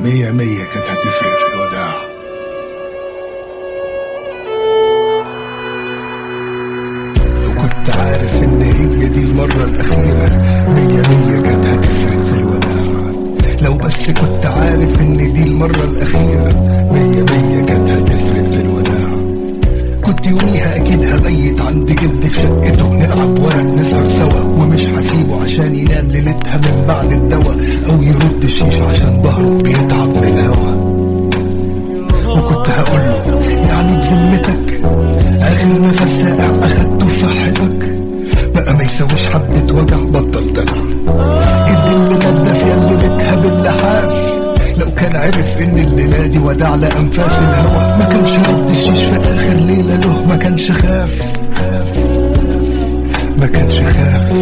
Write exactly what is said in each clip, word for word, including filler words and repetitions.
مية مية كانت هتفرق في الوداع. لو كنت عارف ان هي دي المرة الاخيرة مية مية كانت هتفرق في الوداع. لو بس كنت عارف ان دي المرة الاخيرة مية مية كانت هتفرق في الوداع. كنت يوميها اكيد هبيت عند جدي في شقته، نلعب ورق نسهر سوا، ومش هسيبه عشان ينام ليلتها من بعد الدوا، او يرد الشيش عشان ظهره بيتعب من الهوا. وكنت هقوله يعني بذمتك اخر نفس ساقع اخدته في صحتك، بقى ما يسويش حبة وجع بطل دلع. ادي اللي ندف ياللي بتهب اللحاف، لو كان عرف ان الليلة دي وداع لأنفاس الهوى ما كانش رد الشيش في اخر ليلة له، ما كانش خاف ما كانش خاف.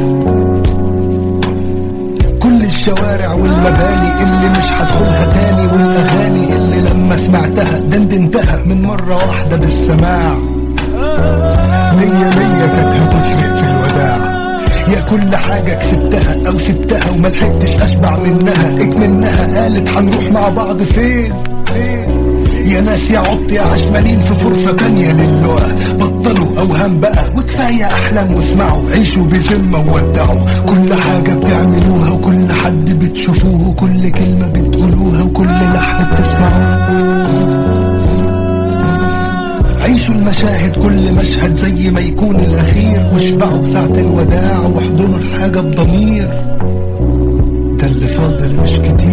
كل الشوارع والمباني اللي مش هدخلها تاني، والاغاني اللي لما سمعتها دندنتها من مرة واحدة بالسماع. مية مية كانت هتفرق في الوداع. يا كل حاجة كسبتها او سبتها وملحقتش اشبع منها، اكمنها قالت هنروح مع بعض فين فين. يا ناس يا عط يا عشمانين في فرصة تانية للقاء، بطلوا اوهام بقى وكفاية احلام واسمعوا، عيشوا بذمة وودعوا كل حاجة بتعملوها وكل حد بتشوفوه وكل كلمة بتقولوها وكل لحن بتسمعوه. عيشوا المشاهد كل مشهد زي ما يكون الأخير، واشبعوا ساعة الوداع واحضنوا الحاجة بضمير. ده اللي فاضل مش كتير.